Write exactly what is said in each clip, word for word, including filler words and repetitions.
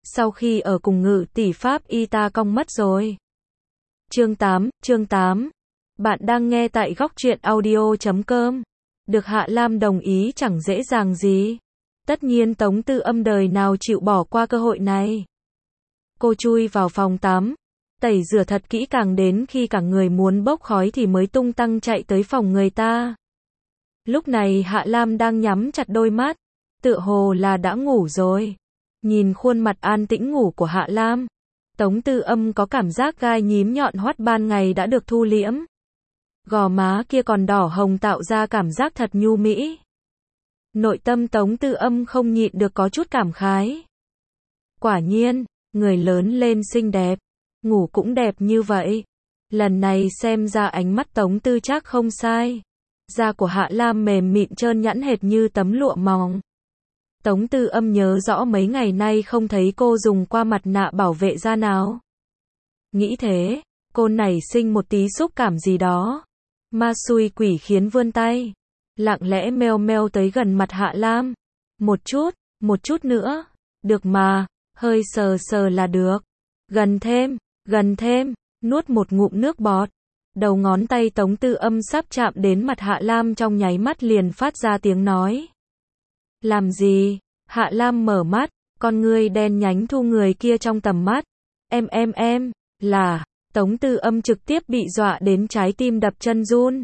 sau khi ở cùng Ngự tỷ Pháp y ta cong mất rồi. Chương tám, chương tám. Bạn đang nghe tại góc truyện audio chấm com. Được Hạ Lam đồng ý chẳng dễ dàng gì. Tất nhiên Tống Tư Âm đời nào chịu bỏ qua cơ hội này. Cô chui vào phòng tắm, tẩy rửa thật kỹ càng đến khi cả người muốn bốc khói thì mới tung tăng chạy tới phòng người ta. Lúc này Hạ Lam đang nhắm chặt đôi mắt, tựa hồ là đã ngủ rồi. Nhìn khuôn mặt an tĩnh ngủ của Hạ Lam, Tống Tư Âm có cảm giác gai nhím nhọn hoắt ban ngày đã được thu liễm. Gò má kia còn đỏ hồng tạo ra cảm giác thật nhu mỹ. Nội tâm Tống Tư Âm không nhịn được có chút cảm khái. Quả nhiên, người lớn lên xinh đẹp, ngủ cũng đẹp như vậy. Lần này xem ra ánh mắt Tống Tư Trác không sai. Da của Hạ Lam mềm mịn trơn nhẵn hệt như tấm lụa mỏng. Tống Tư Âm nhớ rõ mấy ngày nay không thấy cô dùng qua mặt nạ bảo vệ da nào. Nghĩ thế, cô nảy sinh một tí xúc cảm gì đó. Ma xui quỷ khiến vươn tay, lặng lẽ meo meo tới gần mặt Hạ Lam. Một chút, một chút nữa, được mà, hơi sờ sờ là được. Gần thêm, gần thêm, nuốt một ngụm nước bọt. Đầu ngón tay Tống Tư Âm sắp chạm đến mặt Hạ Lam trong nháy mắt liền phát ra tiếng nói. Làm gì? Hạ Lam mở mắt, con ngươi đen nhánh thu người kia trong tầm mắt. Em em em, là, Tống Tư Âm trực tiếp bị dọa đến trái tim đập chân run.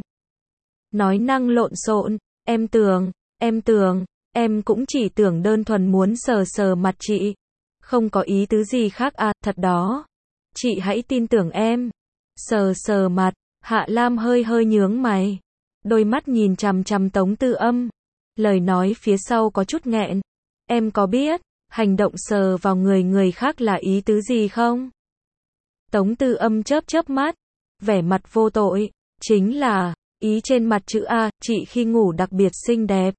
Nói năng lộn xộn, em tưởng, em tưởng, em cũng chỉ tưởng đơn thuần muốn sờ sờ mặt chị. Không có ý tứ gì khác à, thật đó. Chị hãy tin tưởng em. Sờ sờ mặt, Hạ Lam hơi hơi nhướng mày. Đôi mắt nhìn chằm chằm Tống Tư Âm. Lời nói phía sau có chút nghẹn. Em có biết, hành động sờ vào người người khác là ý tứ gì không? Tống Tư Âm chớp chớp mắt, vẻ mặt vô tội, chính là, ý trên mặt chữ A, chị khi ngủ đặc biệt xinh đẹp.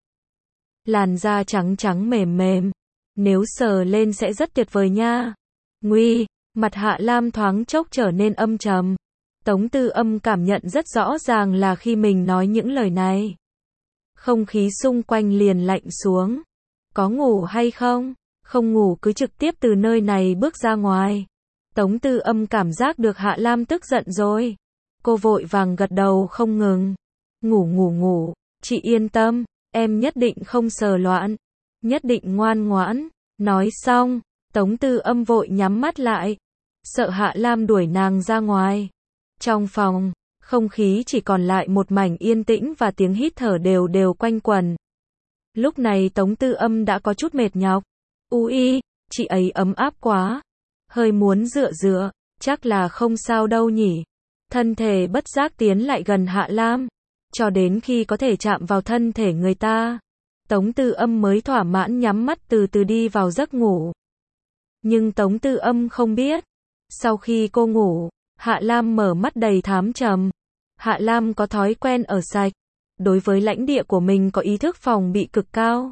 Làn da trắng trắng mềm mềm, nếu sờ lên sẽ rất tuyệt vời nha. Nguy, mặt Hạ Lam thoáng chốc trở nên âm trầm. Tống Tư Âm cảm nhận rất rõ ràng là khi mình nói những lời này, không khí xung quanh liền lạnh xuống. Có ngủ hay không? Không ngủ cứ trực tiếp từ nơi này bước ra ngoài. Tống Tư Âm cảm giác được Hạ Lam tức giận rồi. Cô vội vàng gật đầu không ngừng. Ngủ ngủ ngủ, chị yên tâm, em nhất định không sờ loạn, nhất định ngoan ngoãn. Nói xong, Tống Tư Âm vội nhắm mắt lại, sợ Hạ Lam đuổi nàng ra ngoài. Trong phòng, không khí chỉ còn lại một mảnh yên tĩnh và tiếng hít thở đều đều quanh quẩn. Lúc này Tống Tư Âm đã có chút mệt nhọc. Ui, chị ấy ấm áp quá. Hơi muốn dựa dựa, chắc là không sao đâu nhỉ. Thân thể bất giác tiến lại gần Hạ Lam, cho đến khi có thể chạm vào thân thể người ta, Tống Tư Âm mới thỏa mãn nhắm mắt từ từ đi vào giấc ngủ. Nhưng Tống Tư Âm không biết, sau khi cô ngủ, Hạ Lam mở mắt đầy thám trầm. Hạ Lam có thói quen ở sạch, đối với lãnh địa của mình có ý thức phòng bị cực cao.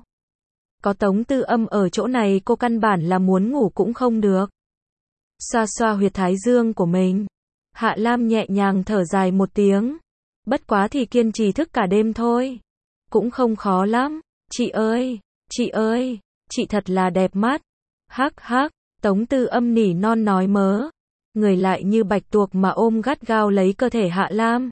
Có Tống Tư Âm ở chỗ này cô căn bản là muốn ngủ cũng không được. Xoa xoa huyệt thái dương của mình, Hạ Lam nhẹ nhàng thở dài một tiếng. Bất quá thì kiên trì thức cả đêm thôi. Cũng không khó lắm. Chị ơi, chị ơi, chị thật là đẹp mắt. Hắc hắc, Tống Tư Âm nỉ non nói mớ. Người lại như bạch tuộc mà ôm gắt gao lấy cơ thể Hạ Lam.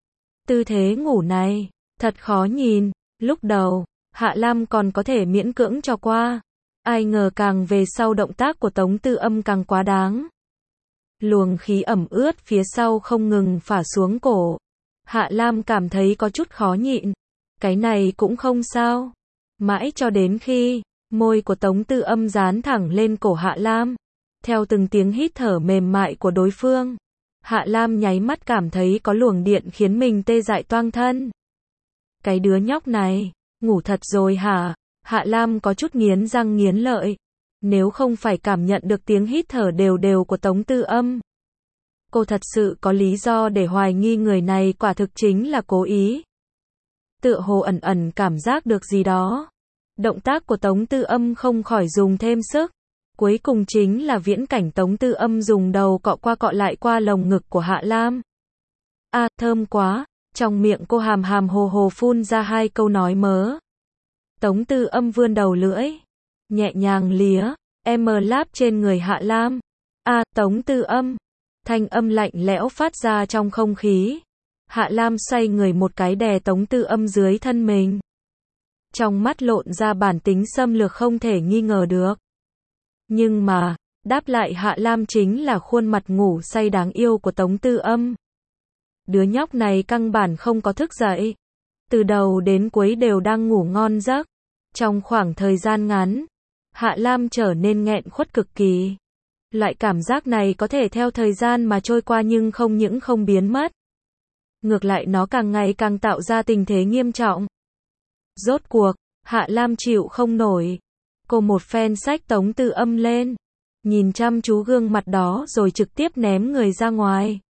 Tư thế ngủ này, thật khó nhìn. Lúc đầu, Hạ Lam còn có thể miễn cưỡng cho qua. Ai ngờ càng về sau động tác của Tống Tư Âm càng quá đáng. Luồng khí ẩm ướt phía sau không ngừng phả xuống cổ. Hạ Lam cảm thấy có chút khó nhịn. Cái này cũng không sao. Mãi cho đến khi, môi của Tống Tư Âm dán thẳng lên cổ Hạ Lam. Theo từng tiếng hít thở mềm mại của đối phương, Hạ Lam nháy mắt cảm thấy có luồng điện khiến mình tê dại toang thân. Cái đứa nhóc này, ngủ thật rồi hả? Hạ Lam có chút nghiến răng nghiến lợi. Nếu không phải cảm nhận được tiếng hít thở đều đều của Tống Tư Âm, cô thật sự có lý do để hoài nghi người này quả thực chính là cố ý. Tựa hồ ẩn ẩn cảm giác được gì đó. Động tác của Tống Tư Âm không khỏi dùng thêm sức. Cuối cùng chính là viễn cảnh Tống Tư Âm dùng đầu cọ qua cọ lại qua lồng ngực của Hạ Lam. À, thơm quá. Trong miệng cô hàm hàm hồ hồ phun ra hai câu nói mớ. Tống Tư Âm vươn đầu lưỡi, nhẹ nhàng lía, em láp trên người Hạ Lam. A, Tống Tư Âm. Thanh âm lạnh lẽo phát ra trong không khí. Hạ Lam xoay người một cái đè Tống Tư Âm dưới thân mình. Trong mắt lộn ra bản tính xâm lược không thể nghi ngờ được. Nhưng mà, đáp lại Hạ Lam chính là khuôn mặt ngủ say đáng yêu của Tống Tư Âm. Đứa nhóc này căn bản không có thức dậy. Từ đầu đến cuối đều đang ngủ ngon giấc. Trong khoảng thời gian ngắn, Hạ Lam trở nên nghẹn khuất cực kỳ. Loại cảm giác này có thể theo thời gian mà trôi qua nhưng không những không biến mất. Ngược lại nó càng ngày càng tạo ra tình thế nghiêm trọng. Rốt cuộc, Hạ Lam chịu không nổi. Cô một phen xách Tống Tư Âm lên. Nhìn chăm chú gương mặt đó rồi trực tiếp ném người ra ngoài.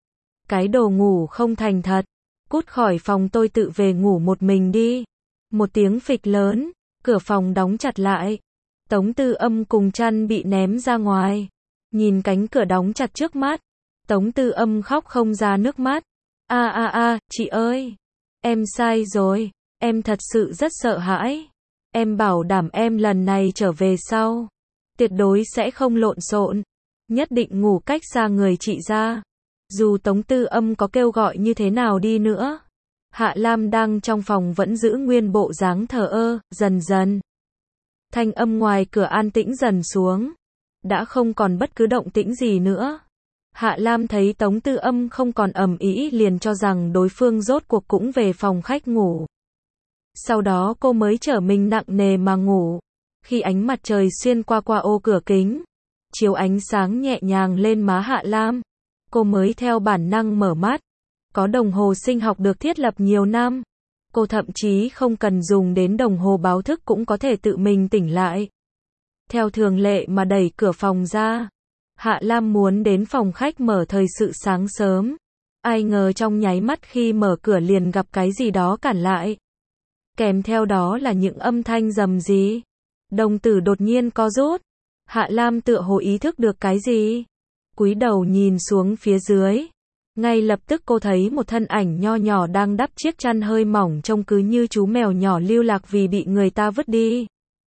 Cái đồ ngủ không thành thật. Cút khỏi phòng tôi tự về ngủ một mình đi. Một tiếng phịch lớn, cửa phòng đóng chặt lại. Tống Tư Âm cùng chăn bị ném ra ngoài. Nhìn cánh cửa đóng chặt trước mắt. Tống Tư Âm khóc không ra nước mắt. A a a, chị ơi. Em sai rồi. Em thật sự rất sợ hãi. Em bảo đảm em lần này trở về sau. Tuyệt đối sẽ không lộn xộn. Nhất định ngủ cách xa người chị ra. Dù Tống Tư Âm có kêu gọi như thế nào đi nữa. Hạ Lam đang trong phòng vẫn giữ nguyên bộ dáng thờ ơ, dần dần. Thanh âm ngoài cửa an tĩnh dần xuống. Đã không còn bất cứ động tĩnh gì nữa. Hạ Lam thấy Tống Tư Âm không còn ầm ĩ liền cho rằng đối phương rốt cuộc cũng về phòng khách ngủ. Sau đó cô mới trở mình nặng nề mà ngủ. Khi ánh mặt trời xuyên qua qua ô cửa kính, chiếu ánh sáng nhẹ nhàng lên má Hạ Lam, cô mới theo bản năng mở mắt. Có đồng hồ sinh học được thiết lập nhiều năm. Cô thậm chí không cần dùng đến đồng hồ báo thức cũng có thể tự mình tỉnh lại. Theo thường lệ mà đẩy cửa phòng ra. Hạ Lam muốn đến phòng khách mở thời sự sáng sớm. Ai ngờ trong nháy mắt khi mở cửa liền gặp cái gì đó cản lại. Kèm theo đó là những âm thanh rầm rì. Đồng tử đột nhiên co rút. Hạ Lam tựa hồ ý thức được cái gì. Cúi đầu nhìn xuống phía dưới. Ngay lập tức cô thấy một thân ảnh nho nhỏ đang đắp chiếc chăn hơi mỏng trông cứ như chú mèo nhỏ lưu lạc vì bị người ta vứt đi.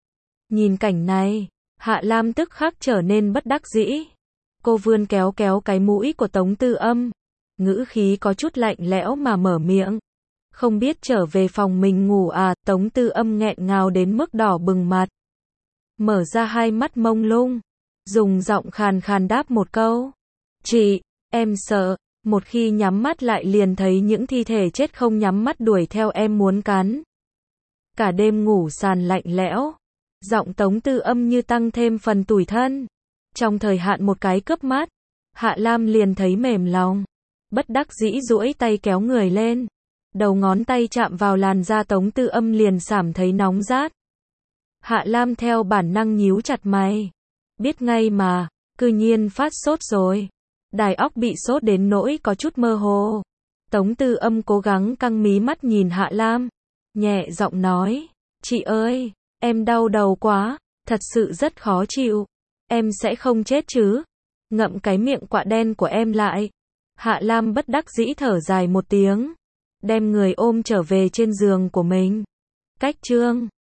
Nhìn cảnh này, Hạ Lam tức khắc trở nên bất đắc dĩ. Cô vươn kéo kéo cái mũi của Tống Tư Âm. Ngữ khí có chút lạnh lẽo mà mở miệng. Không biết trở về phòng mình ngủ à? Tống Tư Âm nghẹn ngào đến mức đỏ bừng mặt. Mở ra hai mắt mông lung. Dùng giọng khàn khàn đáp một câu. Chị, em sợ. Một khi nhắm mắt lại liền thấy những thi thể chết không nhắm mắt đuổi theo em muốn cắn. Cả đêm ngủ sàn lạnh lẽo. Giọng Tống Tư Âm như tăng thêm phần tủi thân. Trong thời hạn một cái chớp mắt, Hạ Lam liền thấy mềm lòng. Bất đắc dĩ duỗi tay kéo người lên. Đầu ngón tay chạm vào làn da Tống Tư Âm liền cảm thấy nóng rát. Hạ Lam theo bản năng nhíu chặt mày. Biết ngay mà, cư nhiên phát sốt rồi. Đài óc bị sốt đến nỗi có chút mơ hồ. Tống Tư Âm cố gắng căng mí mắt nhìn Hạ Lam. Nhẹ giọng nói. Chị ơi, em đau đầu quá. Thật sự rất khó chịu. Em sẽ không chết chứ. Ngậm cái miệng quạ đen của em lại. Hạ Lam bất đắc dĩ thở dài một tiếng. Đem người ôm trở về trên giường của mình. Cách chương